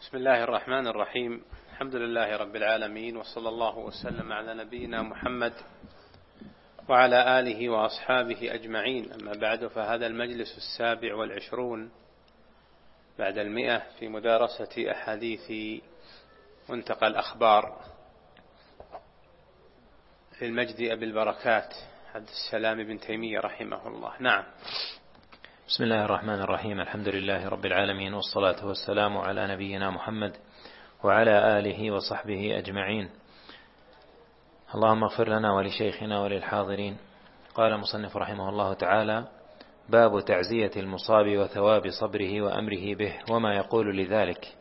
بسم الله الرحمن الرحيم. الحمد لله رب العالمين، وصلى الله وسلم على نبينا محمد وعلى آله وأصحابه أجمعين. أما بعد، فهذا المجلس 27 بعد 100 في مدارسة أحاديث منتقى الأخبار للمجد أبي البركات عبد السلام بن تيمية رحمه الله. نعم. بسم الله الرحمن الرحيم. الحمد لله رب العالمين، والصلاة والسلام على نبينا محمد وعلى آله وصحبه أجمعين. اللهم اغفر لنا ولشيخنا وللحاضرين. قال المصنف رحمه الله تعالى: باب تعزية المصاب وثواب صبره وأمره به وما يقول لذلك.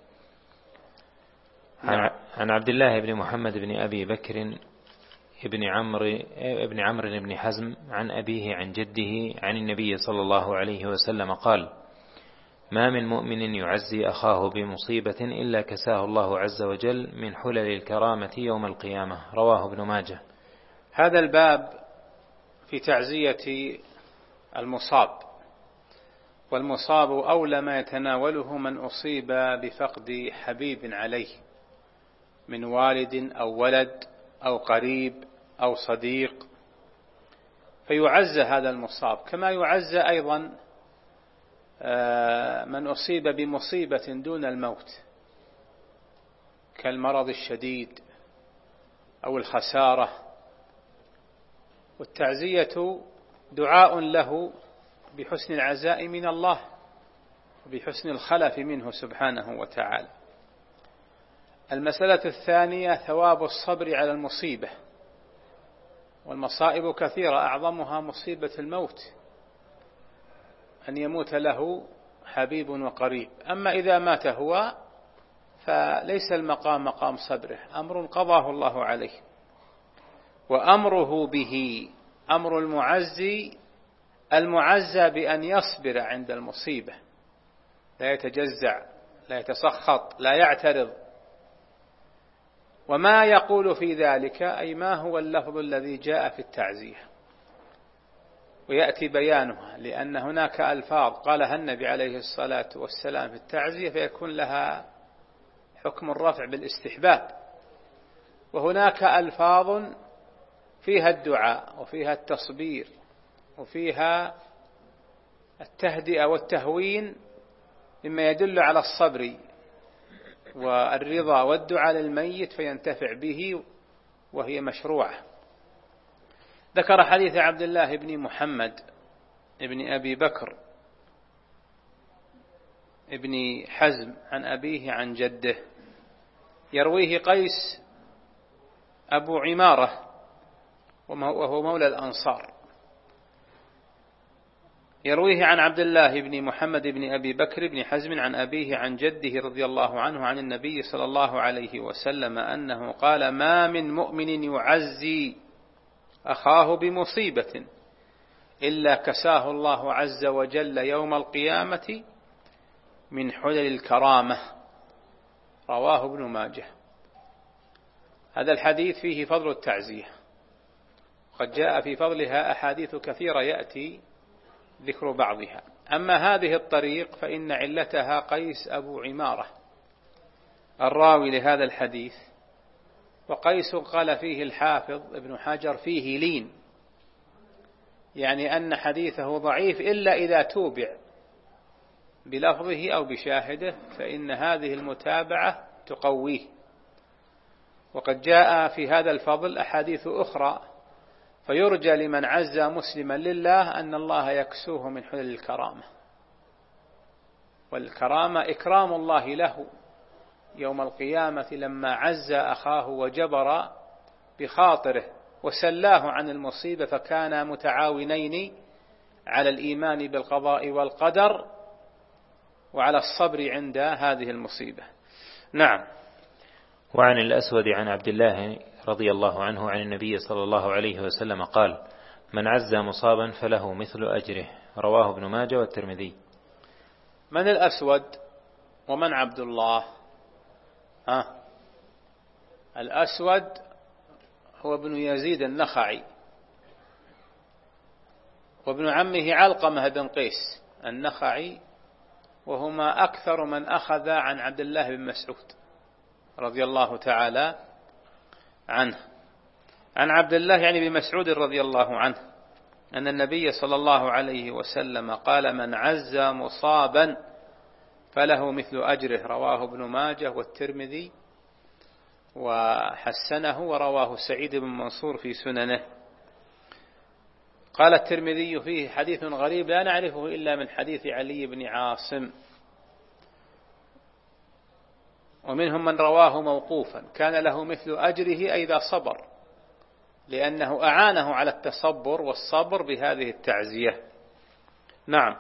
عن عبد الله بن محمد بن أبي بكر ابن عمرو بن حزم عن أبيه عن جده عن النبي صلى الله عليه وسلم قال: ما من مؤمن يعزي أخاه بمصيبة إلا كساه الله عز وجل من حلل الكرامة يوم القيامة. رواه ابن ماجه. هذا الباب في تعزية المصاب، والمصاب أولى ما يتناوله من أصيب بفقد حبيب عليه من والد أو ولد أو قريب أو صديق، فيعزى هذا المصاب، كما يعزى أيضا من أصيب بمصيبة دون الموت كالمرض الشديد أو الخسارة. والتعزية دعاء له بحسن العزاء من الله وبحسن الخلف منه سبحانه وتعالى. المسألة الثانية ثواب الصبر على المصيبة، والمصائب كثيرة، أعظمها مصيبة الموت، أن يموت له حبيب وقريب. أما إذا مات هو فليس المقام مقام صبره، أمر قضاه الله عليه، وأمره به أمر المعزى بأن يصبر عند المصيبة، لا يتجزع، لا يتسخط، لا يعترض. وما يقول في ذلك أي ما هو اللفظ الذي جاء في التعزية، ويأتي بيانها، لأن هناك ألفاظ قالها النبي عليه الصلاة والسلام في التعزية فيكون لها حكم الرفع بالاستحباب، وهناك ألفاظ فيها الدعاء وفيها التصبير وفيها التهدئة والتهوين مما يدل على الصبر والرضا والدعاء للميت فينتفع به، وهي مشروعة. ذكر حديث عبد الله بن محمد بن أبي بكر ابن حزم عن أبيه عن جده، يرويه قيس أبو عمارة وهو مولى الأنصار، يرويه عن عبد الله بن محمد بن أبي بكر بن حزم عن أبيه عن جده رضي الله عنه عن النبي صلى الله عليه وسلم أنه قال: ما من مؤمن يعزي أخاه بمصيبة إلا كساه الله عز وجل يوم القيامة من حلل الكرامة. رواه ابن ماجه. هذا الحديث فيه فضل التعزية، قد جاء في فضلها أحاديث كثيرة يأتي ذكر بعضها. أما هذه الطريق فإن علتها قيس أبو عمارة الراوي لهذا الحديث، وقيس قال فيه الحافظ ابن حجر فيه لين، يعني أن حديثه ضعيف إلا إذا توبع بلفظه أو بشاهده، فإن هذه المتابعة تقويه. وقد جاء في هذا الفضل أحاديث أخرى، فيرجى لمن عزى مسلما لله أن الله يكسوه من حلل الكرامة، والكرامة إكرام الله له يوم القيامة لما عزى أخاه وجبر بخاطره وسلاه عن المصيبة، فكانا متعاونين على الإيمان بالقضاء والقدر وعلى الصبر عند هذه المصيبة. نعم. وعن الأسود عن عبد الله رضي الله عنه عن النبي صلى الله عليه وسلم قال: من عزى مصابا فله مثل أجره. رواه ابن ماجه والترمذي. من الأسود ومن عبد الله؟ الأسود هو ابن يزيد النخعي، وابن عمه علقمة بن قيس النخعي، وهما أكثر من أخذ عن عبد الله بن مسعود رضي الله تعالى عنه. عن عبد الله يعني بن مسعود رضي الله عنه أن النبي صلى الله عليه وسلم قال: من عز مصابا فله مثل أجره. رواه ابن ماجه والترمذي وحسنه، ورواه سعيد بن منصور في سننه. قال الترمذي فيه حديث غريب لا نعرفه إلا من حديث علي بن عاصم، ومنهم من رواه موقوفا كان له مثل أجره إذا صبر، لأنه أعانه على التصبر والصبر بهذه التعزية. نعم.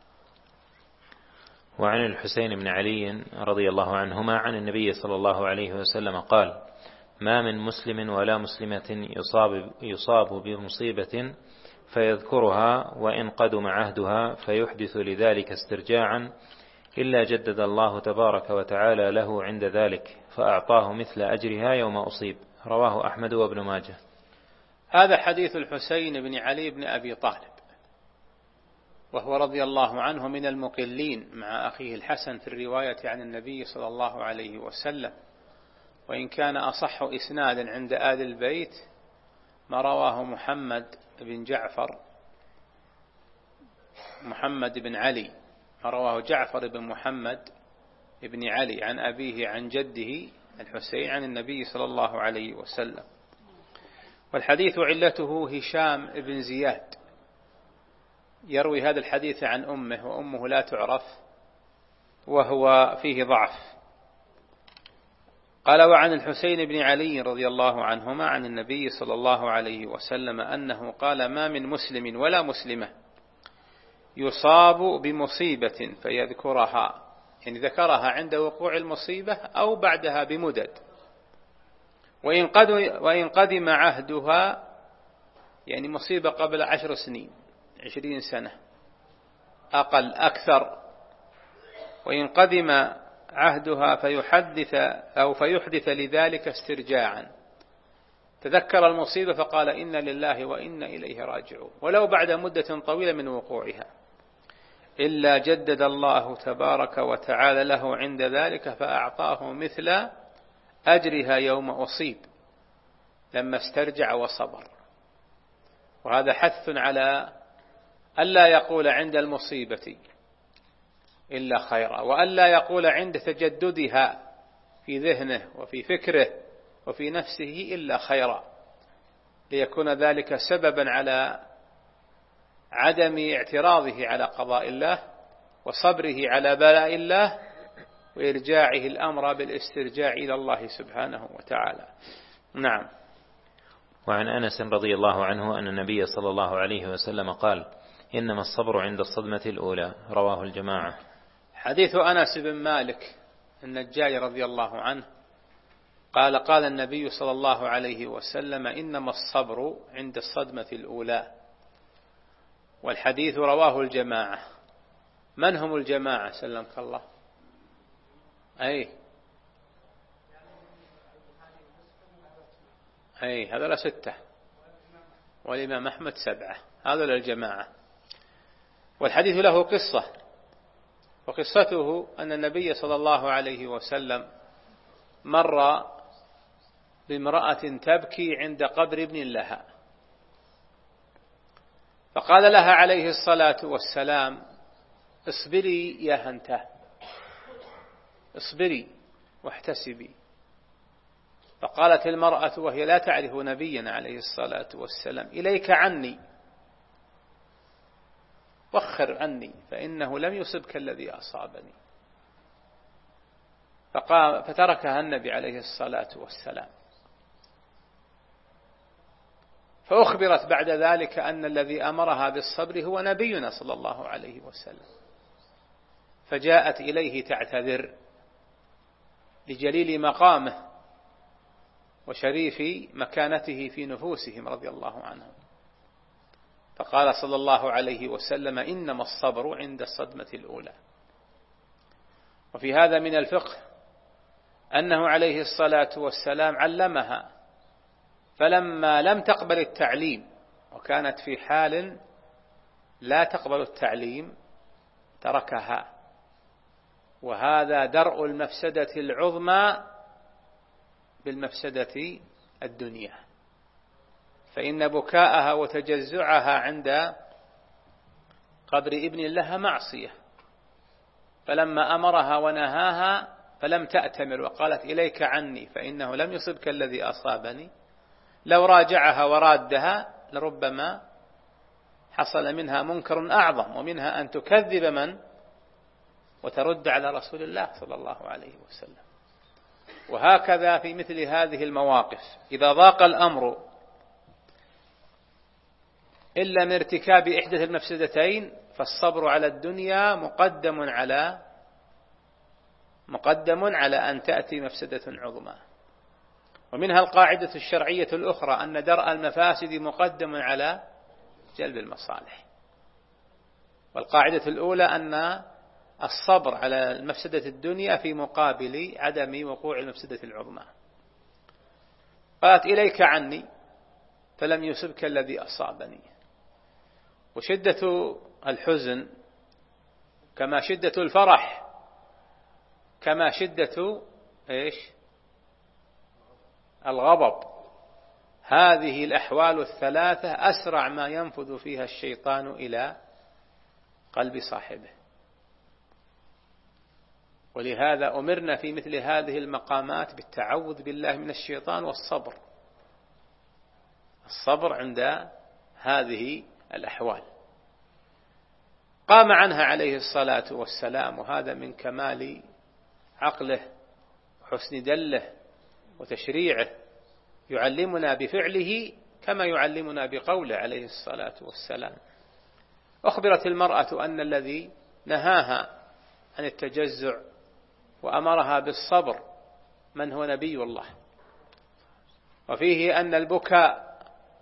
وعن الحسين بن علي رضي الله عنهما عن النبي صلى الله عليه وسلم قال: ما من مسلم ولا مسلمة يصاب بمصيبة فيذكرها وإن قدم عهدها فيحدث لذلك استرجاعا إلا جدد الله تبارك وتعالى له عند ذلك فأعطاه مثل أجرها يوم أصيب. رواه أحمد وابن ماجه. هذا حديث الحسين بن علي بن أبي طالب، وهو رضي الله عنه من المقلين مع أخيه الحسن في الرواية عن النبي صلى الله عليه وسلم، وإن كان أصح إسناد عند آل البيت ما رواه محمد بن علي، ما رواه جعفر بن محمد بن علي عن أبيه عن جده الحسين عن النبي صلى الله عليه وسلم. والحديث علته هشام بن زياد يروي هذا الحديث عن أمه، وأمه لا تعرف وهو فيه ضعف. قال: وعن الحسين بن علي رضي الله عنهما عن النبي صلى الله عليه وسلم أنه قال: ما من مسلم ولا مسلمة يصاب بمصيبة فيذكرها، يعني ذكرها عند وقوع المصيبة أو بعدها بمدد، وإن قدم عهدها، يعني مصيبة قبل 10 سنين 20 سنة أقل أكثر، وإن قدم عهدها فيحدث لذلك استرجاعا، تذكر المصيبة فقال: إنا لله وإنا إليه راجعون، ولو بعد مدة طويلة من وقوعها، إلا جدد الله تبارك وتعالى له عند ذلك فأعطاه مثل أجرها يوم أصيب لما استرجع وصبر. وهذا حث على ألا يقول عند المصيبة إلا خيرا، وألا يقول عند تجددها في ذهنه وفي فكره وفي نفسه إلا خيرا، ليكون ذلك سببا على عدم اعتراضه على قضاء الله وصبره على بلاء الله وإرجاعه الأمر بالاسترجاع إلى الله سبحانه وتعالى. نعم. وعن أنس رضي الله عنه أن النبي صلى الله عليه وسلم قال: إنما الصبر عند الصدمة الأولى. رواه الجماعة. حديث أنس بن مالك النجاري رضي الله عنه قال النبي صلى الله عليه وسلم: إنما الصبر عند الصدمة الأولى. والحديث رواه الجماعة. من هم الجماعة سلمك الله؟ هذول 6 والإمام أحمد 7، هذول الجماعة. والحديث له قصة، وقصته أن النبي صلى الله عليه وسلم مر بامرأة تبكي عند قبر ابن لها، فقال لها عليه الصلاة والسلام: اصبري يا هنته، اصبري واحتسبي. فقالت المرأة وهي لا تعرف نبينا عليه الصلاة والسلام: إليك عني، وخر عني فإنه لم يصبك الذي أصابني. فتركها النبي عليه الصلاة والسلام، فأخبرت بعد ذلك أن الذي أمرها بالصبر هو نبينا صلى الله عليه وسلم، فجاءت إليه تعتذر لجليل مقامه وشريف مكانته في نفوسهم رضي الله عنهم، فقال صلى الله عليه وسلم: إنما الصبر عند الصدمة الأولى. وفي هذا من الفقه أنه عليه الصلاة والسلام علمها، فلما لم تقبل التعليم وكانت في حال لا تقبل التعليم تركها وهذا درء المفسدة العظمى بالمفسدة الدنيا، فإن بكاءها وتجزعها عند قبر ابن لها معصية، فلما أمرها ونهاها فلم تأتمر وقالت إليك عني فإنه لم يصبك الذي أصابني، لو راجعها ورادها لربما حصل منها منكر أعظم، ومنها أن تكذب من وترد على رسول الله صلى الله عليه وسلم. وهكذا في مثل هذه المواقف إذا ضاق الأمر إلا من ارتكاب إحدى المفسدتين فالصبر على الدنيا مقدم على أن تأتي مفسدة عظمى. ومنها القاعدة الشرعية الأخرى أن درء المفاسد مقدم على جلب المصالح. والقاعدة الأولى أن الصبر على المفسدة الدنيا في مقابل عدم وقوع المفسدة العظمى. قالت إليك عني فلم يصبك الذي أصابني. وشدة الحزن كما شدة الفرح كما شدة الغضب، هذه الأحوال الثلاثة أسرع ما ينفذ فيها الشيطان إلى قلب صاحبه. ولهذا أمرنا في مثل هذه المقامات بالتعوذ بالله من الشيطان والصبر، الصبر عند هذه الأحوال. قام عنها عليه الصلاة والسلام، وهذا من كمال عقله وحسن دله وتشريعه، يعلمنا بفعله كما يعلمنا بقوله عليه الصلاة والسلام. أخبرت المرأة أن الذي نهاها عن التجزع وأمرها بالصبر من هو نبي الله، وفيه أن البكاء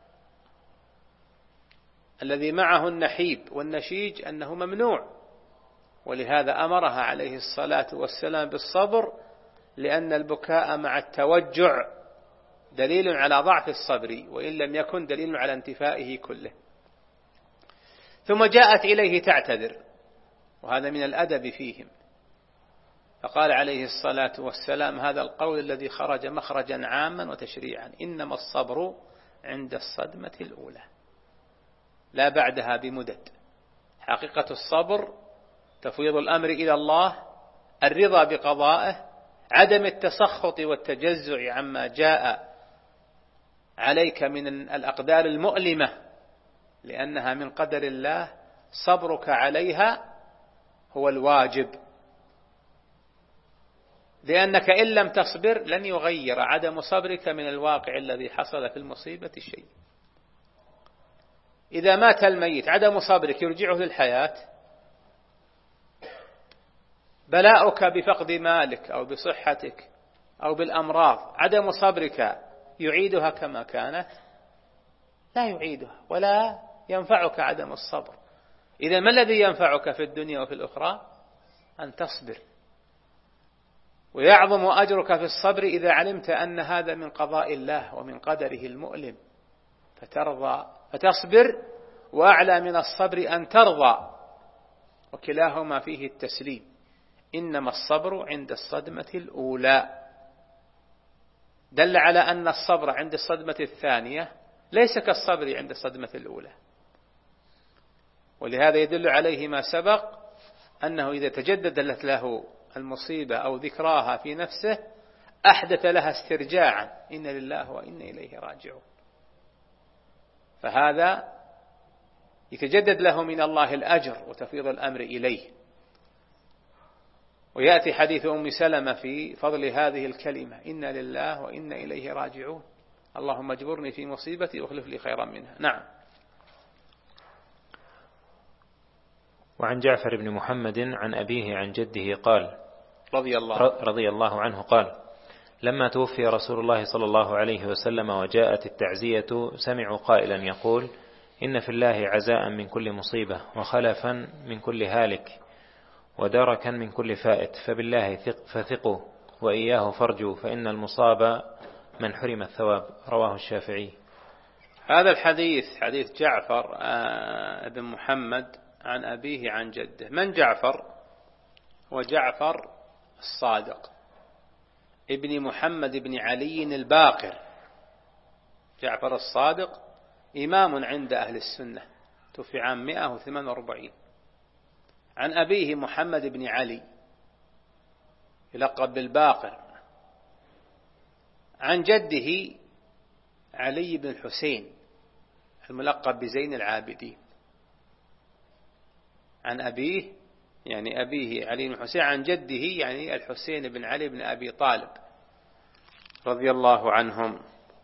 الذي معه النحيب والنشيج أنه ممنوع، ولهذا أمرها عليه الصلاة والسلام بالصبر، لأن البكاء مع التوجع دليل على ضعف الصبر، وإن لم يكن دليل على انتفائه كله. ثم جاءت إليه تعتذر، وهذا من الأدب فيهم، فقال عليه الصلاة والسلام هذا القول الذي خرج مخرجا عاما وتشريعا: إنما الصبر عند الصدمة الأولى لا بعدها بمدد. حقيقة الصبر تفويض الأمر إلى الله، الرضا بقضائه، عدم التسخط والتجزع عما جاء عليك من الأقدار المؤلمة لأنها من قدر الله، صبرك عليها هو الواجب، لأنك إن لم تصبر لن يغير عدم صبرك من الواقع الذي حصل في المصيبة شيء. إذا مات الميت عدم صبرك يرجعه للحياة، بلاؤك بفقد مالك أو بصحتك أو بالأمراض عدم صبرك يعيدها كما كانت؟ لا يعيدها، ولا ينفعك عدم الصبر. إذا ما الذي ينفعك في الدنيا وفي الأخرى؟ أن تصبر، ويعظم أجرك في الصبر إذا علمت أن هذا من قضاء الله ومن قدره المؤلم فترضى فتصبر، وأعلى من الصبر أن ترضى، وكلاهما فيه التسليم. إنما الصبر عند الصدمة الأولى، دل على أن الصبر عند الصدمة الثانية ليس كالصبر عند الصدمة الأولى. ولهذا يدل عليه ما سبق أنه إذا تجددت له المصيبة أو ذكراها في نفسه أحدث لها استرجاعا: إن لله وإنا إليه راجعون. فهذا يتجدد له من الله الأجر وتفيض الأمر إليه. ويأتي حديث أم سلمة في فضل هذه الكلمة: إنا لله وإنا إليه راجعون، اللهم اجبرني في مصيبتي واخلف لي خيرا منها. نعم. وعن جعفر بن محمد عن أبيه عن جده قال رضي الله عنه قال: لما توفي رسول الله صلى الله عليه وسلم وجاءت التعزية سمعوا قائلا يقول: إن في الله عزاء من كل مصيبة، وخلفا من كل هالك، ودركا من كل فائت، فبالله فثقوا وإياه فرجوا، فإن المصاب من حرم الثواب. رواه الشافعي. هذا الحديث حديث جعفر بن محمد عن أبيه عن جده. من جعفر؟ وجعفر الصادق ابن محمد بن علي الباقر. جعفر الصادق إمام عند أهل السنة، توفي عام 148. عن أبيه محمد بن علي يلقب بالباقر، عن جده علي بن الحسين الملقب بزين العابدين. عن أبيه يعني أبيه علي بن الحسين، عن جده يعني الحسين بن علي بن أبي طالب رضي الله عنهم.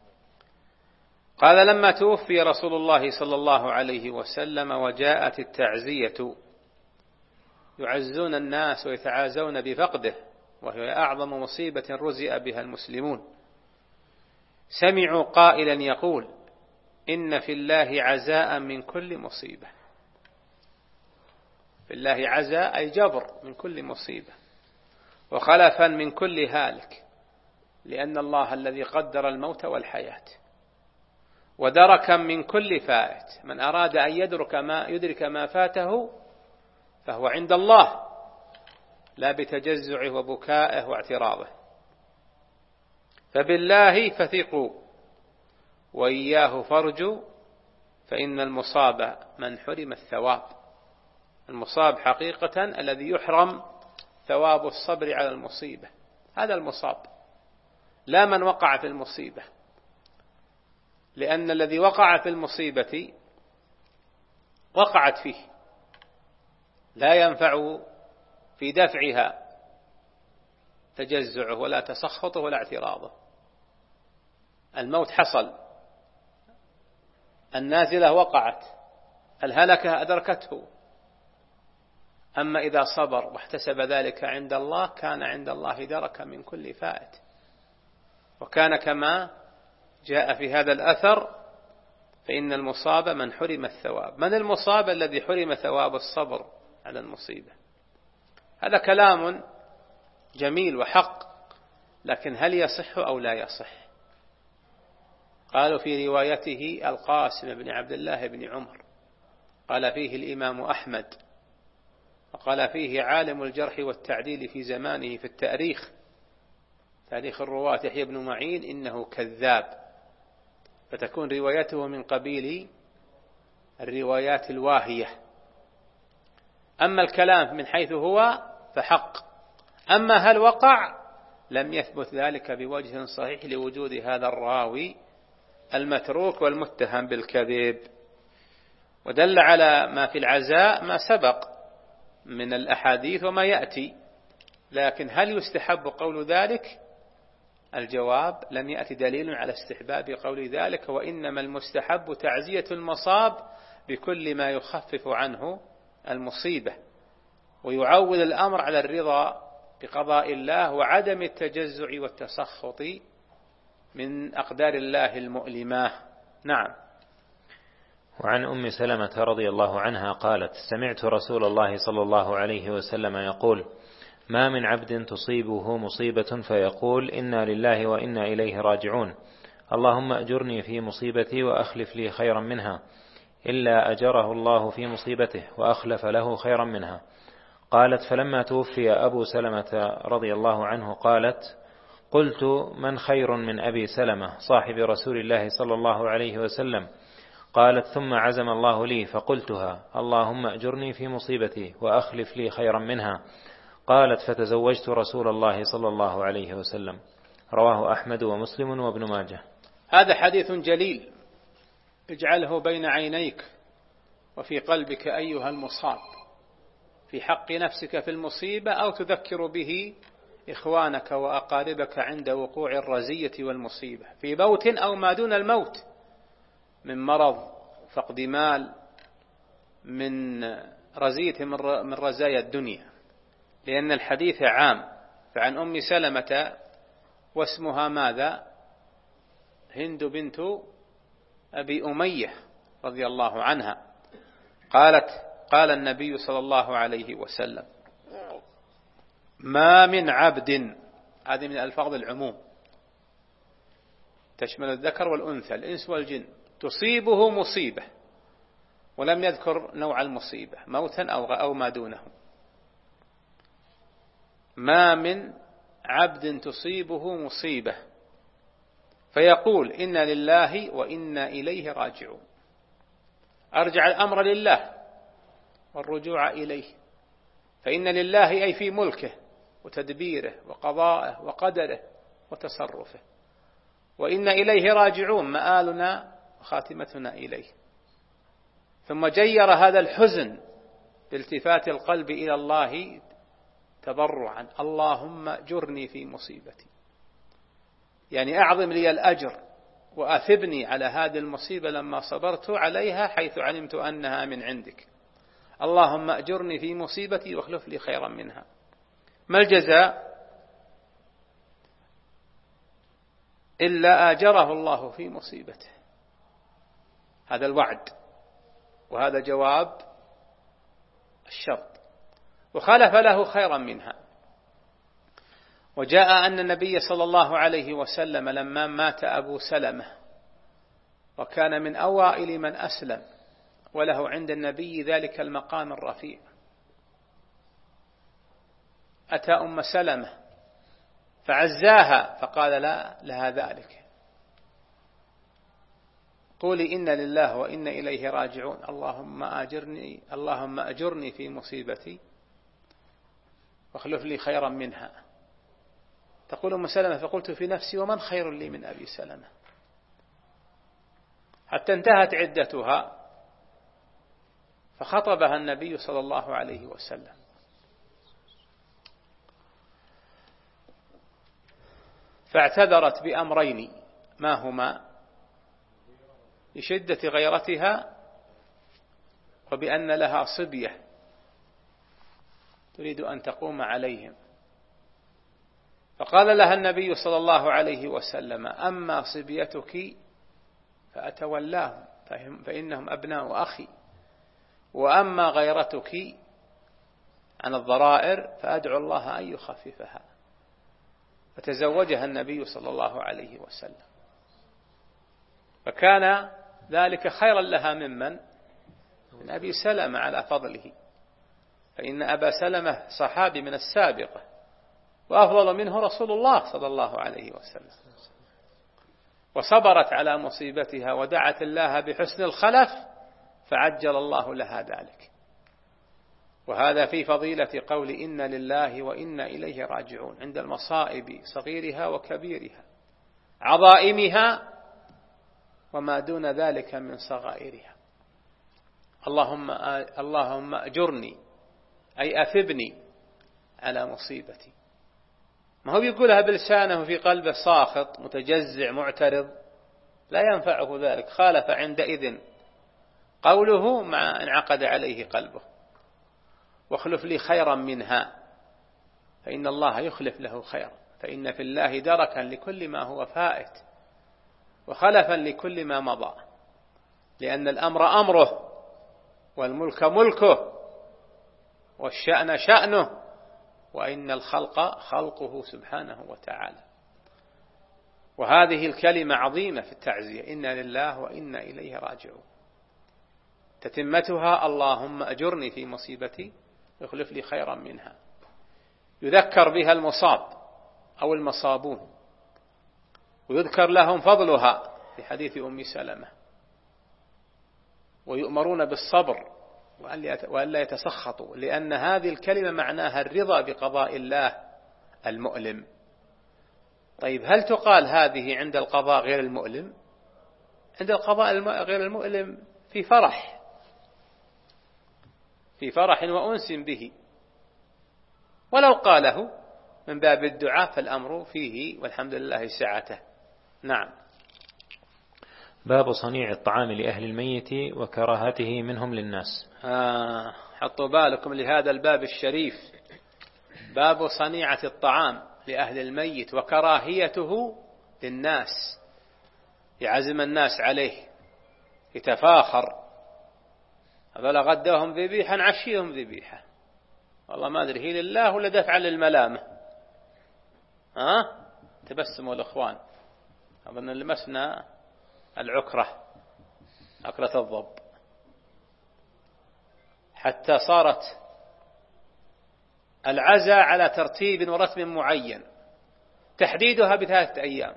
قال: لما توفي رسول الله صلى الله عليه وسلم وجاءت التعزية يعزون الناس ويتعازون بفقده، وهي أعظم مصيبة رزئ بها المسلمون، سمعوا قائلا يقول: إن في الله عزاء من كل مصيبة. في الله عزاء أي جبر من كل مصيبة، وخلفا من كل هالك، لأن الله الذي قدر الموت والحياة، ودركا من كل فائت. من أراد أن يدرك ما فاته فهو عند الله، لا بتجزعه وبكائه واعتراضه. فبالله فثقوا وإياه فارجوا، فإن المصاب من حرم الثواب. المصاب حقيقة الذي يحرم ثواب الصبر على المصيبة، هذا المصاب، لا من وقع في المصيبة، لأن الذي وقع في المصيبة وقعت فيه، لا ينفع في دفعها تجزعه ولا تسخطه ولا اعتراضه. الموت حصل، النازلة وقعت، الهلكة أدركته. أما إذا صبر واحتسب ذلك عند الله كان عند الله درك من كل فائت. وكان كما جاء في هذا الأثر: فإن المصاب من حرم الثواب. من المصاب الذي حرم ثواب الصبر على المصيبة؟ هذا كلام جميل وحق، لكن هل يصح أو لا يصح؟ قالوا في روايته القاسم بن عبد الله بن عمر، قال فيه الإمام أحمد، وقال فيه عالم الجرح والتعديل في زمانه في التاريخ، تاريخ الرواة يحيى بن معين، إنه كذاب، فتكون روايته من قبيل الروايات الواهية. أما الكلام من حيث هو فحق، أما هل وقع لم يثبت ذلك بوجه صحيح لوجود هذا الراوي المتروك والمتهم بالكذب. ودل على ما في العزاء ما سبق من الأحاديث وما يأتي، لكن هل يستحب قول ذلك؟ الجواب: لم يأتي دليل على استحباب قول ذلك، وإنما المستحب تعزية المصاب بكل ما يخفف عنه المصيبة، ويعول الأمر على الرضا بقضاء الله وعدم التجزع والتسخط من أقدار الله المؤلمة. نعم. وعن أم سلمة رضي الله عنها قالت: سمعت رسول الله صلى الله عليه وسلم يقول: ما من عبد تصيبه مصيبة فيقول: إنا لله وإنا إليه راجعون، اللهم أجرني في مصيبتي وأخلف لي خيرا منها، إلا أجره الله في مصيبته وأخلف له خيرا منها. قالت: فلما توفي أبو سلمة رضي الله عنه قالت: قلت: من خير من أبي سلمة صاحب رسول الله صلى الله عليه وسلم؟ قالت: ثم عزم الله لي فقلتها: اللهم أجرني في مصيبتي وأخلف لي خيرا منها. قالت: فتزوجت رسول الله صلى الله عليه وسلم. رواه أحمد ومسلم وابن ماجه. هذا حديث جليل، اجعله بين عينيك وفي قلبك أيها المصاب، في حق نفسك في المصيبة، أو تذكر به إخوانك وأقاربك عند وقوع الرزية والمصيبة، في موت أو ما دون الموت، من مرض، فقد مال، من رزية من رزايا الدنيا، لأن الحديث عام. فعن أم سلمة واسمها ماذا؟ هند بنت أبي أمية رضي الله عنها، قالت: قال النبي صلى الله عليه وسلم: ما من عبد، هذه من ألفاظ العموم تشمل الذكر والأنثى، الإنس والجن، تصيبه مصيبة، ولم يذكر نوع المصيبة، موتا أو ما دونه، ما من عبد تصيبه مصيبة فيقول إنا لله وإنا إليه راجعون، أرجع الأمر لله والرجوع إليه، فإن لله أي في ملكه وتدبيره وقضائه وقدره وتصرفه، وإن إليه راجعون مآلنا وخاتمتنا إليه. ثم جير هذا الحزن بالتفات القلب إلى الله تضرعا: اللهم أجرني في مصيبتي، يعني أعظم لي الأجر وأثبني على هذه المصيبة لما صبرت عليها حيث علمت أنها من عندك. اللهم أجرني في مصيبتي واخلف لي خيرا منها. ما الجزاء إلا آجره الله في مصيبته، هذا الوعد وهذا جواب الشرط، وخلف له خيرا منها. وجاء أن النبي صلى الله عليه وسلم لما مات أبو سلمة وكان من أوائل من أسلم وله عند النبي ذلك المقام الرفيع، أتى أم سلمة فعزاها فقال لا لها ذلك، قولي إن لله وإن إليه راجعون، اللهم أجرني في مصيبتي واخلف لي خيرا منها. تقول أم سلمة فقلت في نفسي ومن خير لي من أبي سلمة، حتى انتهت عدتها فخطبها النبي صلى الله عليه وسلم فاعتذرت بأمرين، ما هما؟ لشدة غيرتها وبأن لها صبية تريد أن تقوم عليهم. فقال لها النبي صلى الله عليه وسلم: أما صبيتك فأتولاهم فإنهم أبناء أخي، وأما غيرتك عن الضرائر فأدعو الله أن يخففها. فتزوجها النبي صلى الله عليه وسلم، فكان ذلك خيرا لها من أبي سلمة على فضله، فإن أبا سلمة صحابي من السابقة وأفضل منه رسول الله صلى الله عليه وسلم، وصبرت على مصيبتها ودعت الله بحسن الخلف فعجل الله لها ذلك. وهذا في فضيلة قول إن لله وإنا إليه راجعون عند المصائب صغيرها وكبيرها، عظائمها وما دون ذلك من صغائرها. اللهم أجرني أي أثبني على مصيبتي. ما هو يقولها بلسانه في قلبه ساخط متجزع معترض، لا ينفعه ذلك، خالف عندئذ قوله مع انعقد عليه قلبه. واخلف لي خيرا منها، فإن الله يخلف له خيرا، فإن في الله دركا لكل ما هو فائت وخلفا لكل ما مضى، لأن الأمر أمره والملك ملكه والشأن شأنه، وإن الخلق خلقه سبحانه وتعالى. وهذه الكلمة عظيمة في التعزية: إنا لله وإنا إليه راجعون. تتمتها: اللهم أجرني في مصيبتي واخلف لي خيرا منها. يذكر بها المصاب أو المصابون، ويذكر لهم فضلها في حديث أم سلمة، ويؤمرون بالصبر وألا يتسخطوا، لأن هذه الكلمة معناها الرضا بقضاء الله المؤلم. طيب هل تقال هذه عند القضاء غير المؤلم؟ عند القضاء غير المؤلم في فرح وأنس به، ولو قاله من باب الدعاء فالأمر فيه والحمد لله سعته. نعم. باب صنيع الطعام لأهل الميت وكراهته منهم للناس. حطوا بالكم لهذا الباب الشريف، باب صنيعة الطعام لأهل الميت وكراهيته للناس، يعزم الناس عليه، يتفاخر، هذول غدوهم ذبيحة نعشيهم ذبيحة، والله ما أدري هي لله ولا دفع للملامة. تبسموا الأخوان، أظن لمسنا العكرة، عكرة الضب، حتى صارت العزاء على ترتيب ورتم معين، تحديدها ب3 أيام،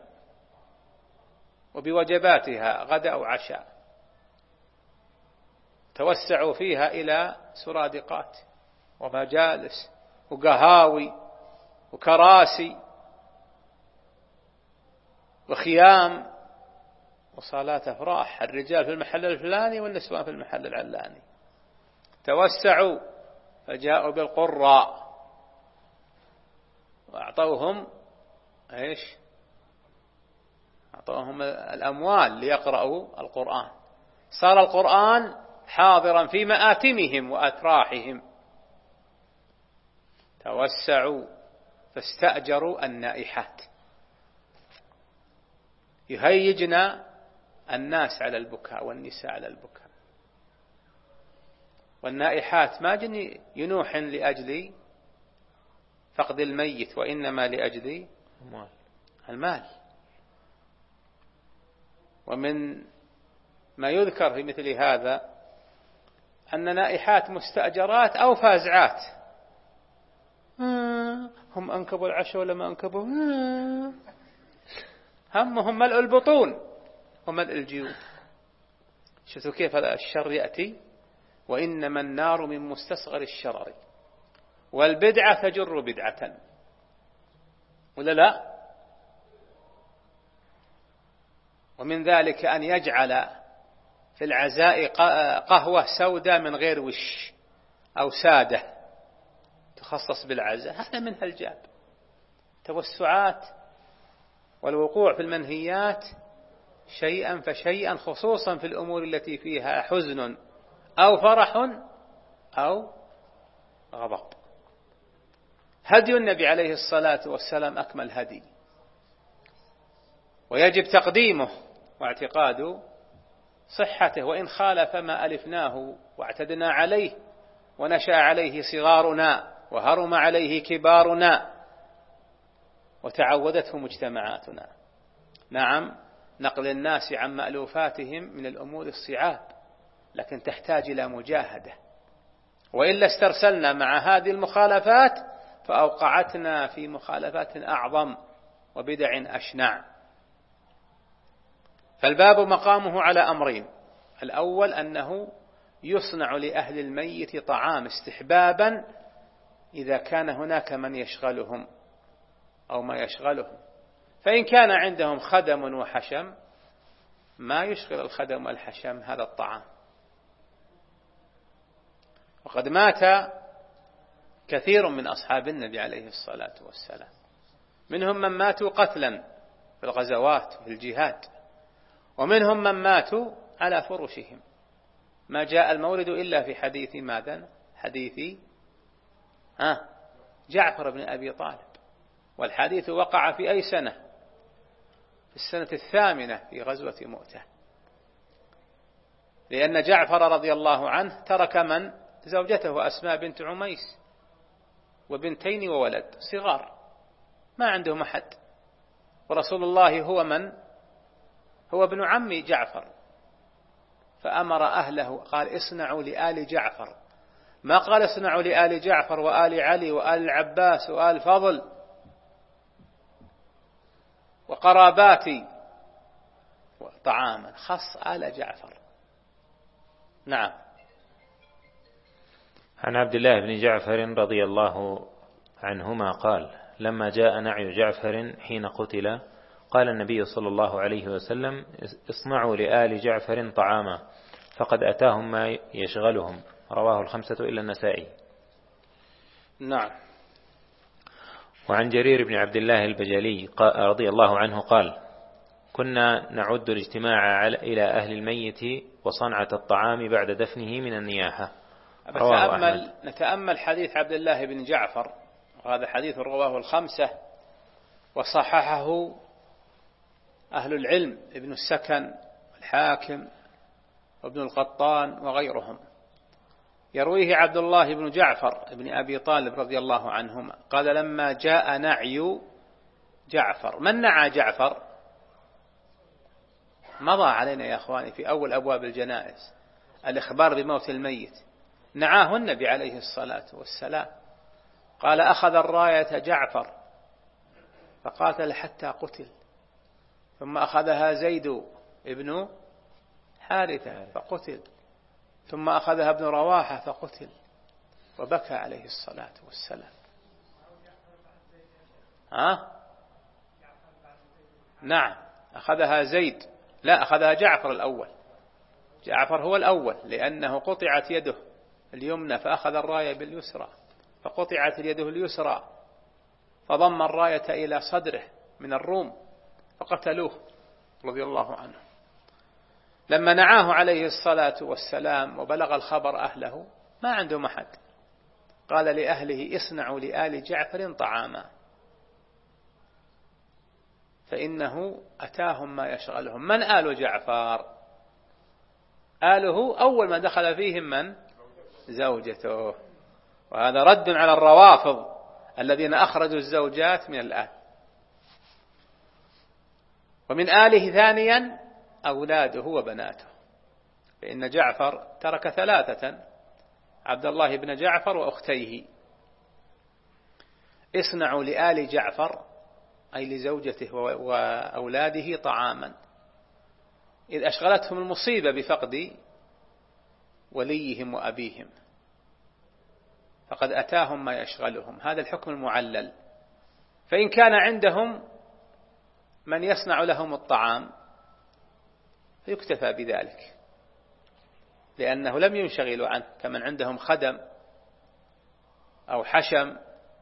وبوجباتها غداء أو عشاء، توسعوا فيها إلى سرادقات ومجالس وقهاوي وكراسي وخيام وصالات أفراح، الرجال في المحل الفلاني والنسوان في المحل العلاني. توسعوا فجاءوا بالقراء وأعطوهم إيش؟ أعطوهم الأموال ليقرأوا القرآن، صار القرآن حاضرا في مآتمهم وأتراحهم. توسعوا فاستأجروا النائحات يهيجن الناس على البكاء والنساء على البكاء. والنائحات ما جن ينوح لأجل فقد الميت، وإنما لأجل المال. ومن ما يذكر في مثل هذا أن نائحات مستأجرات أو فازعات، هم أنكبوا العشاء ولا ما أنكبوا، همهم ملء البطون وملء الجيوب. شفتوا كيف الشر يأتي؟ وإنما النار من مستصغر الشرر، والبدعة تجر بدعة، ولا لا؟ ومن ذلك أن يجعل في العزاء قهوة سوداء من غير وش أو سادة تخصص بالعزاء، هذا منها الجاب. توسعات والوقوع في المنهيات شيئا فشيئا، خصوصا في الأمور التي فيها حزن أو فرح أو غضب. هدي النبي عليه الصلاة والسلام أكمل هدي، ويجب تقديمه واعتقاد صحته، وإن خالف ما ألفناه واعتدنا عليه ونشأ عليه صغارنا وهرم عليه كبارنا وتعودته مجتمعاتنا. نعم، نقل الناس عن مألوفاتهم من الأمور الصعاب، لكن تحتاج إلى مجاهدة، وإلا استرسلنا مع هذه المخالفات فأوقعتنا في مخالفات أعظم وبدع أشنع. فالباب مقامه على أمرين: الأول أنه يصنع لأهل الميت طعام استحبابا إذا كان هناك من يشغلهم أو ما يشغلهم، فإن كان عندهم خدم وحشم ما يشغل الخدم والحشم هذا الطعام. وقد مات كثير من أصحاب النبي عليه الصلاة والسلام، منهم من ماتوا قتلا في الغزوات وفي الجهاد، ومنهم من ماتوا على فرشهم. ما جاء المولد إلا في حديث ماذا؟ حديث جعفر بن أبي طالب، والحديث وقع في أي سنة؟ في السنة 8 في غزوة مؤتة، لأن جعفر رضي الله عنه ترك من؟ زوجته أسماء بنت عميس وبنتين وولد صغار ما عندهم أحد، ورسول الله هو من؟ هو ابن عم جعفر، فأمر أهله قال اصنعوا لآل جعفر، ما قال اصنعوا لآل جعفر وآل علي وآل العباس وآل فضل وقراباتي طعاما، خص آل جعفر. نعم. عن عبد الله بن جعفر رضي الله عنهما قال: لما جاء نعي جعفر حين قتل قال النبي صلى الله عليه وسلم: اصنعوا لآل جعفر طعاما فقد أتاهم ما يشغلهم. رواه 5 إلا النسائي. نعم. وعن جرير بن عبد الله البجلي رضي الله عنه قال: كنا نعد الاجتماع إلى أهل الميت وصنعة الطعام بعد دفنه من النياحة. نتأمل حديث عبد الله بن جعفر، وهذا حديث رواه 5 وصححه أهل العلم، ابن السكن والحاكم وابن القطان وغيرهم. يرويه عبد الله بن جعفر ابن أبي طالب رضي الله عنهما قال: لما جاء نعي جعفر. من نعى جعفر؟ مضى علينا يا أخواني في أول أبواب الجنائز الإخبار بموت الميت، نعاه النبي عليه الصلاة والسلام، قال أخذ الراية جعفر فقاتل حتى قتل، ثم أخذها زيد ابن حارثة فقتل، ثم أخذها ابن رواحة فقتل، وبكى عليه الصلاة والسلام. نعم أخذها زيد، لا أخذها جعفر الأول، جعفر هو الأول، لأنه قطعت يده اليمنى فأخذ الراية باليسرى، فقطعت يده اليسرى فضم الراية إلى صدره من الروم فقتلوه رضي الله عنه. لما نعاه عليه الصلاة والسلام وبلغ الخبر أهله ما عنده أحد، قال لأهله اصنعوا لآل جعفر طعاما فإنه أتاهم ما يشغلهم. من آل جعفر؟ آله أول ما دخل فيهم من؟ زوجته، وهذا رد على الروافض الذين أخرجوا الزوجات من الآل. ومن آله ثانيا أولاده وبناته، فإن جعفر ترك 3: عبد الله بن جعفر وأختيه. اصنعوا لآل جعفر أي لزوجته وأولاده طعاما، إذ أشغلتهم المصيبة بفقد وليهم وأبيهم، فقد أتاهم ما يشغلهم. هذا الحكم المعلل. فإن كان عندهم من يصنع لهم الطعام فيكتفى بذلك، لأنه لم ينشغلوا عنه كمن عندهم خدم أو حشم.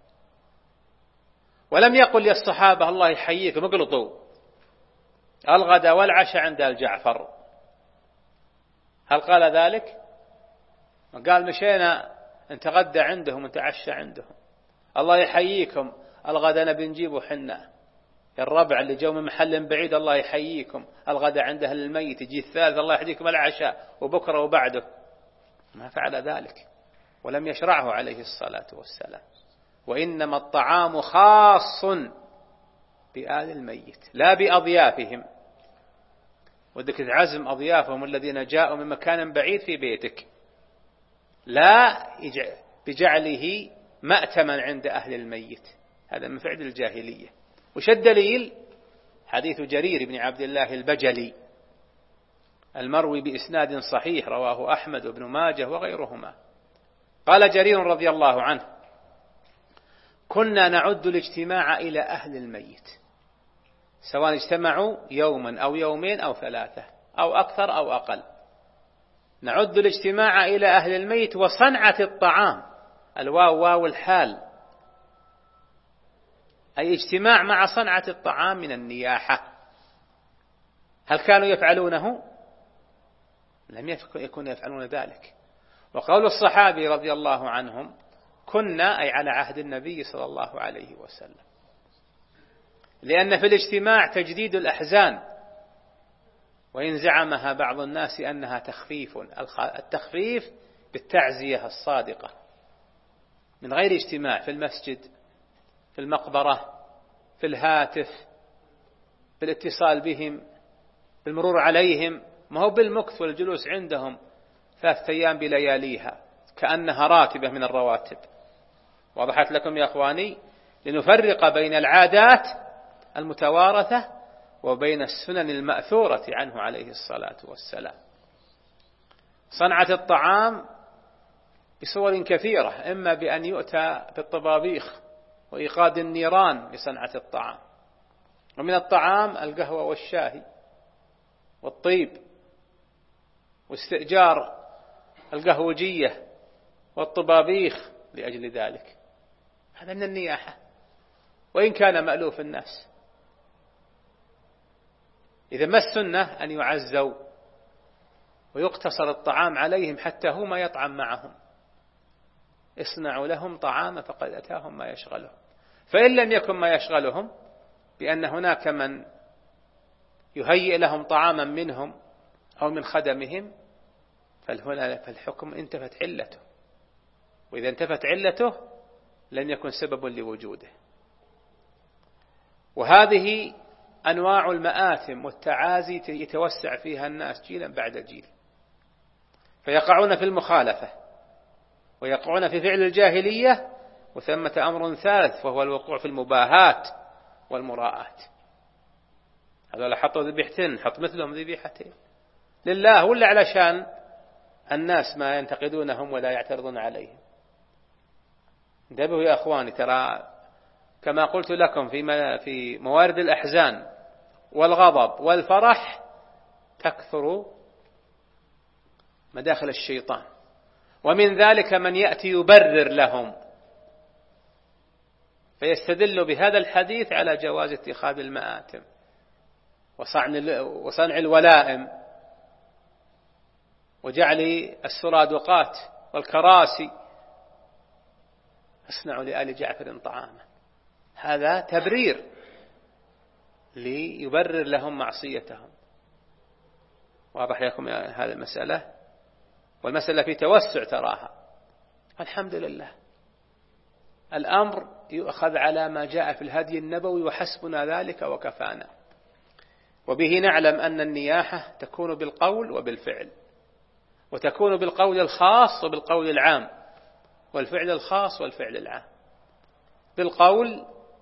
ولم يقل للصحابة الله يحييكم اقلطوا الغداء والعشاء عند الجعفر، هل قال ذلك؟ قال مشينا نتغدى عندهم ونتعشى عندهم. الله يحييكم الغداء نبي نجيبه حنا، الربع اللي جو من محل بعيد الله يحييكم الغداء عند أهل الميت، يجي الثالث الله يحييكم العشاء وبكرة وبعده. ما فعل ذلك ولم يشرعه عليه الصلاة والسلام. وإنما الطعام خاص بآل الميت لا بأضيافهم. ودك تعزم أضيافهم الذين جاءوا من مكان بعيد في بيتك، لا بجعله مأتما عند أهل الميت، هذا من فعل الجاهلية. وش الدليل؟ حديث جرير بن عبد الله البجلي المروي بإسناد صحيح رواه أحمد بن ماجه وغيرهما. قال جرير رضي الله عنه: كنا نعد الاجتماع إلى أهل الميت، سواء اجتمعوا يوما أو يومين أو 3 أو أكثر أو أقل، نعد الاجتماع إلى أهل الميت وصنعة الطعام، الواو واو الحال، أي اجتماع مع صنعة الطعام من النياحة. هل كانوا يفعلونه؟ لم يكونوا يفعلون ذلك. وقول الصحابي رضي الله عنهم كنا أي على عهد النبي صلى الله عليه وسلم، لأن في الاجتماع تجديد الأحزان، وإن زعمها بعض الناس أنها تخفيف، التخفيف بالتعزية الصادقة من غير اجتماع في المسجد، في المقبرة، في الهاتف، بالاتصال بهم، بالمرور عليهم، ما هو بالمكث والجلوس عندهم 3 أيام بلياليها كأنها راتبة من الرواتب. وضحت لكم يا أخواني؟ لنفرق بين العادات المتوارثة وبين السنن المأثورة عنه عليه الصلاة والسلام. صنعة الطعام بصور كثيرة، إما بأن يؤتى بالطبابيخ وإيقاد النيران لصنعة الطعام، ومن الطعام القهوة والشاهي والطيب واستئجار القهوجية والطبابيخ لأجل ذلك، هذا من النياحة وإن كان مألوف الناس. إذا ما السنة أن يعزوا ويقتصر الطعام عليهم حتى هو ما يطعم معهم. اصنعوا لهم طعاما فقد أتاهم ما يشغلهم. فإن لم يكن ما يشغلهم بأن هناك من يهيئ لهم طعاما منهم أو من خدمهم، فالحكم انتفت علته، وإذا انتفت علته لم يكن سبب لوجوده. وهذه أنواع المآثم والتعازي يتوسع فيها الناس جيلا بعد جيل، فيقعون في المخالفة ويقعون في فعل الجاهلية وثمة أمر ثالث وهو الوقوع في المباهات والمراءات. هذول حطوا ذبيحتين، حط مثلهم ذبيحتين لله ولا علشان الناس ما ينتقدونهم ولا يعترضون عليهم؟ انتبهوا يا أخواني، ترى كما قلت لكم في موارد الأحزان والغضب والفرح تكثر مداخل الشيطان، ومن ذلك من يأتي يبرر لهم فيستدل بهذا الحديث على جواز اتخاذ المآتم وصنع الولائم وجعل السرادقات والكراسي. اصنعوا لآل جعفر طعاما، هذا تبرير ليبرر لهم معصيتهم. واضح لكم هذه المسألة؟ والمسألة في توسع تراها. الحمد لله الأمر يؤخذ على ما جاء في الهدي النبوي وحسبنا ذلك وكفانا. وبه نعلم أن النياحة تكون بالقول وبالفعل، وتكون بالقول الخاص وبالقول العام، والفعل الخاص والفعل العام. بالقول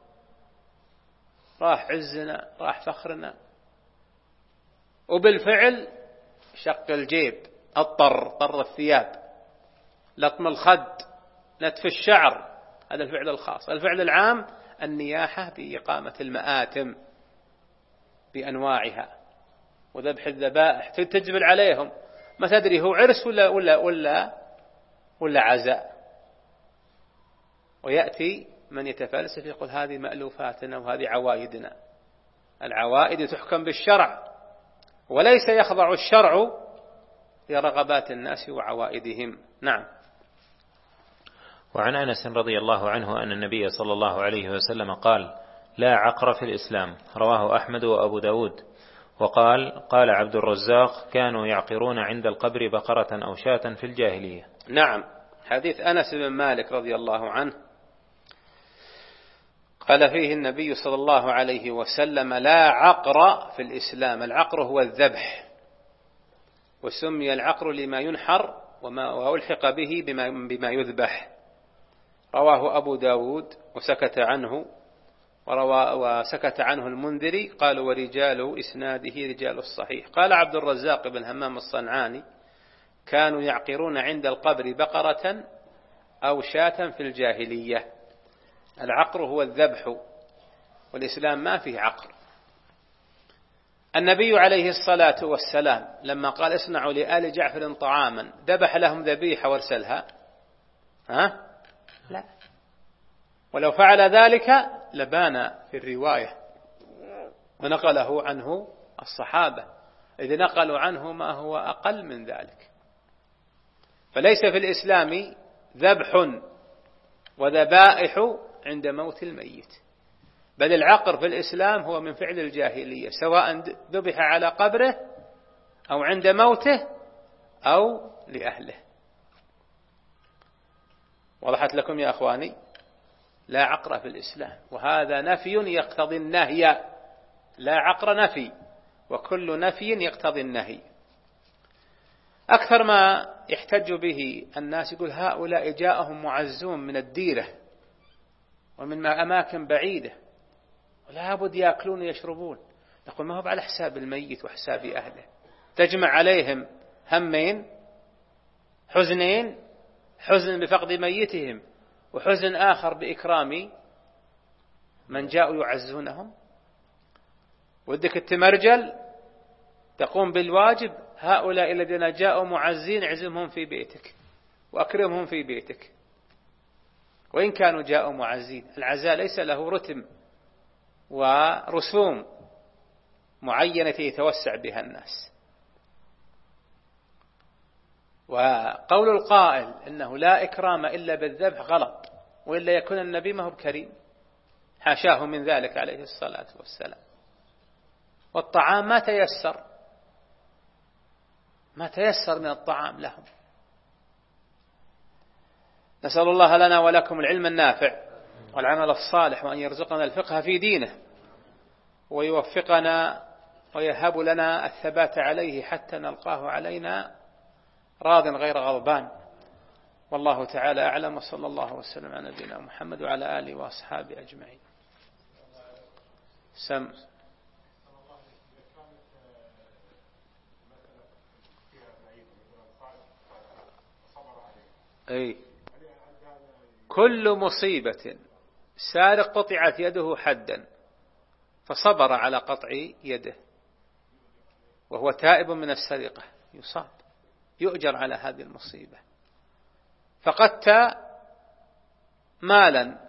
راح عزنا راح فخرنا، وبالفعل شق الجيب، طر الثياب، لطم الخد، نتف الشعر، هذا الفعل الخاص. الفعل العام النياحة بإقامة المآتم بأنواعها وذبح الذبائح، تجبل عليهم، ما تدري هو عرس ولا عزاء. ويأتي من يتفلسف يقول هذه مألوفاتنا وهذه عوائدنا. العوائد تحكم بالشرع، وليس يخضع الشرع لرغبات الناس وعوائدهم. نعم. وعن أنس رضي الله عنه أن النبي صلى الله عليه وسلم قال: لا عقر في الإسلام، رواه أحمد وأبو داود. وقال: قال عبد الرزاق: كانوا يعقرون عند القبر بقرة أو شاة في الجاهلية. نعم، حديث أنس بن مالك رضي الله عنه قال فيه النبي صلى الله عليه وسلم: لا عقر في الإسلام. العقر هو الذبح، وسمي العقر لما ينحر وألحق به بما يذبح. رواه أبو داود وسكت عنه المنذري، قال: ورجال إسناده رجال الصحيح. قال عبد الرزاق بن همام الصنعاني: كانوا يعقرون عند القبر بقرة أو شاة في الجاهلية. العقر هو الذبح، والإسلام ما فيه عقر. النبي عليه الصلاة والسلام لما قال: اصنعوا لآل جعفر طعاما، ذبح لهم ذبيحة وارسلها؟ لا. ولو فعل ذلك لبان في الرواية ونقله عنه الصحابة، إذ نقلوا عنه ما هو أقل من ذلك. فليس في الإسلام ذبح وذبائح عند موت الميت، بل العقر في الإسلام هو من فعل الجاهلية، سواء ذبح على قبره أو عند موته أو لأهله. وضحت لكم يا أخواني؟ لا عقر في الإسلام، وهذا نفي يقتضي النهي. لا عقر نفي، وكل نفي يقتضي النهي. أكثر ما يحتج به الناس يقول: هؤلاء جاءهم معزون من الديرة ومن أماكن بعيدة ولا بد يأكلون ويشربون. نقول: ما هو على حساب الميت وحساب أهله، تجمع عليهم همين، حزنين، حزن بفقد ميتهم وحزن آخر بإكرام من جاءوا يعزونهم. ودك التمرجل تقوم بالواجب، هؤلاء الذين جاءوا معزين اعزمهم في بيتك وأكرمهم في بيتك، وإن كانوا جاءوا معزين. العزاء ليس له رتم ورسوم معينة يتوسع بها الناس. وقول القائل إنه لا إكرام إلا بالذبح غلط، وإلا يكون النبي ما هو بكريم، حاشاه من ذلك عليه الصلاة والسلام. والطعام ما تيسر من الطعام لهم. نسأل الله لنا ولكم العلم النافع والعمل الصالح، وأن يرزقنا الفقه في دينه، ويوفقنا ويهب لنا الثبات عليه حتى نلقاه علينا راض غير غضبان. والله تعالى أعلم، وصلى الله وسلم على نبينا محمد وعلى آله وأصحابه أجمعين. سم. أي كل مصيبة سارق قطعت يده حدا فصبر على قطع يده وهو تائب من السرقة يصاب، يؤجر على هذه المصيبة. فقدت مالا،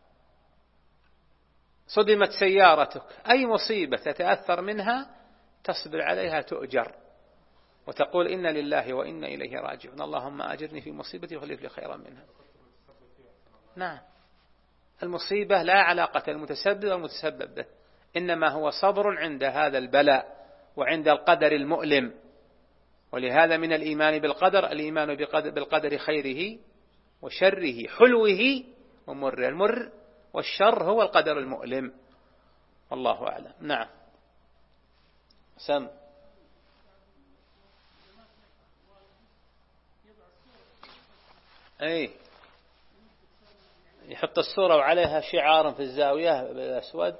صدمت سيارتك، أي مصيبة تتأثر منها تصبر عليها تؤجر، وتقول إن لله وإنا إليه راجعون، اللهم أجرني في مصيبتي وخلف لي خيرا منها. نعم، المصيبة لا علاقة المتسبب والمتسبب به، إنما هو صبر عند هذا البلاء وعند القدر المؤلم. ولهذا من الإيمان بالقدر الإيمان بالقدر خيره وشره، حلوه ومر. المر والشر هو القدر المؤلم، والله أعلم. نعم. سم. أي يحط الصورة وعليها شعار في الزاوية بالأسود.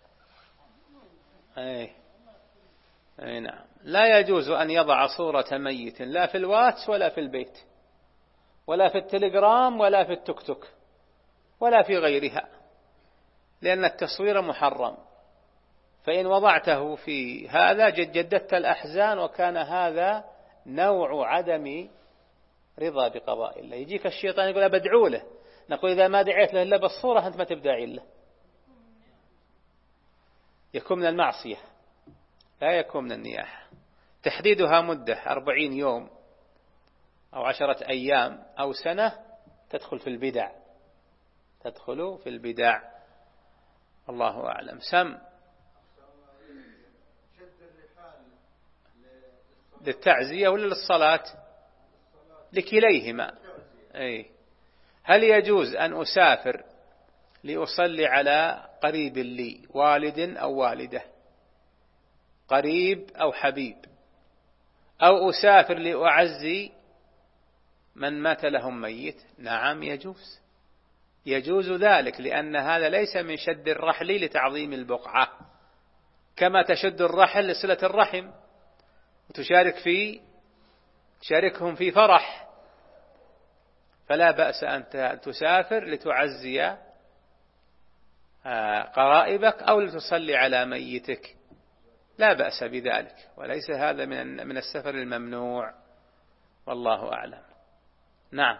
أي نعم، لا يجوز أن يضع صورة ميت لا في الواتس ولا في البيت ولا في التليجرام ولا في التوك توك ولا في غيرها، لأن التصوير محرم. فإن وضعته في هذا جددت الأحزان، وكان هذا نوع عدم رضا بقضاء الله. يجيك الشيطان يقول أبدعو له، نقول إذا ما دعيت له إلا بالصورة أنت ما تبدعي له، يكون من المعصية لا يكون من النياحة. تحديدها مدة 40 يوم أو 10 أيام أو سنة تدخل في البدع، تدخل في البدع، الله أعلم. سم. للتعزية ولا للصلاة؟ لكليهما. أي. هل يجوز أن أسافر لأصلي على قريب لي، والد أو والدة، قريب أو حبيب، أو أسافر لأعزي من مات لهم ميت؟ نعم يجوز، يجوز ذلك، لأن هذا ليس من شد الرحل لتعظيم البقعة، كما تشد الرحل لصلة الرحم تشاركهم في فرح، فلا بأس أن تسافر لتعزي قرائبك أو لتصلي على ميتك، لا بأس بذلك، وليس هذا من السفر الممنوع، والله أعلم. نعم.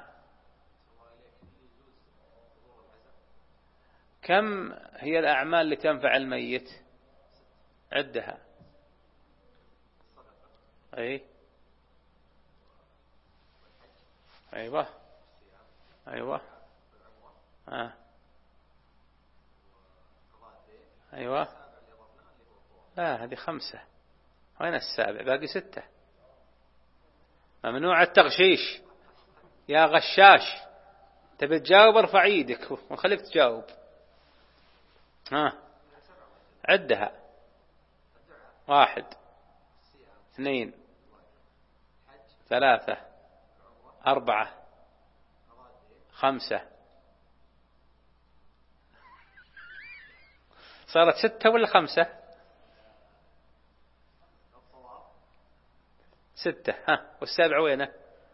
كم هي الأعمال لتنفع الميت؟ عدها. أيوة. أيوة. لا، هذه 5. وين السابع؟ باقي 6. ممنوع التغشيش يا غشاش. تبي تجاوب ارفع ايدك ونخليك تجاوب. عدها. 1 2 3 4 5. صارت 6 ولا 5؟ 6. والسابع وينه؟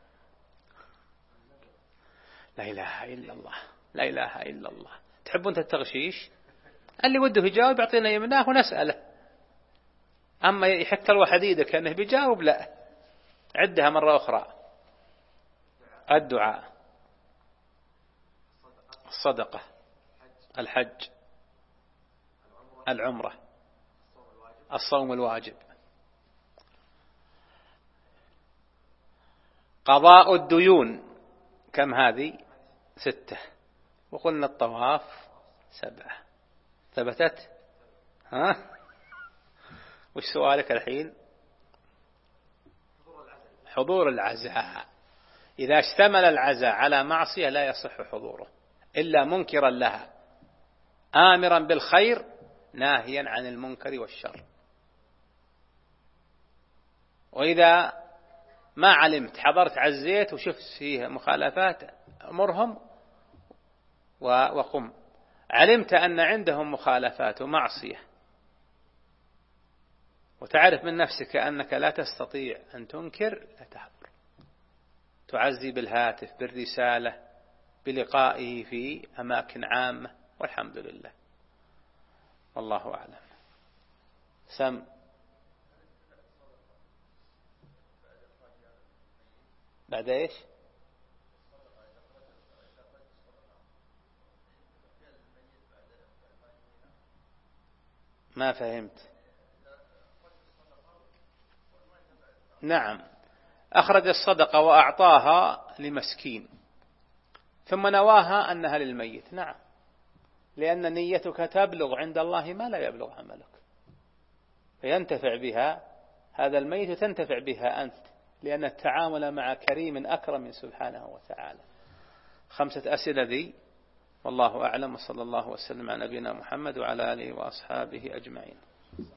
لا إله إلا الله، لا إله إلا الله. تحبون أنت التغشيش؟ اللي وده يجاوب يعطينا يمناه ونسأله، أما يحك الواحد يدك أنه بيجاوب لا. عدها مرة أخرى. الدعاء، الصدقة، الحج، العمرة، الصوم الواجب، قضاء الديون. كم هذه؟ 6. وقلنا الطواف 7. ثبتت؟ وش سؤالك الحين؟ حضور العزاء. إذا اشتمل العزاء على معصية لا يصح حضوره إلا منكرا لها، آمرا بالخير ناهيا عن المنكر والشر. وإذا ما علمت، حضرت عزيت وشفت فيها مخالفات، أمرهم وقم. علمت أن عندهم مخالفات ومعصية وتعرف من نفسك أنك لا تستطيع أن تنكر، لا تحضر، تعزي بالهاتف، بالرسالة، بلقائه في أماكن عامة، والحمد لله، والله أعلم. سم بعد إيش؟ ما فهمت. نعم، أخرج الصدقة وأعطاها لمسكين ثم نواها أنها للميت، نعم، لأن نيتك تبلغ عند الله ما لا يبلغ عملك، فينتفع بها هذا الميت وتنتفع بها أنت، لأن التعامل مع كريم أكرم سبحانه وتعالى. 5 أسئلة ذي، والله أعلم، وصلى الله وسلم على نبينا محمد وعلى آله وأصحابه أجمعين.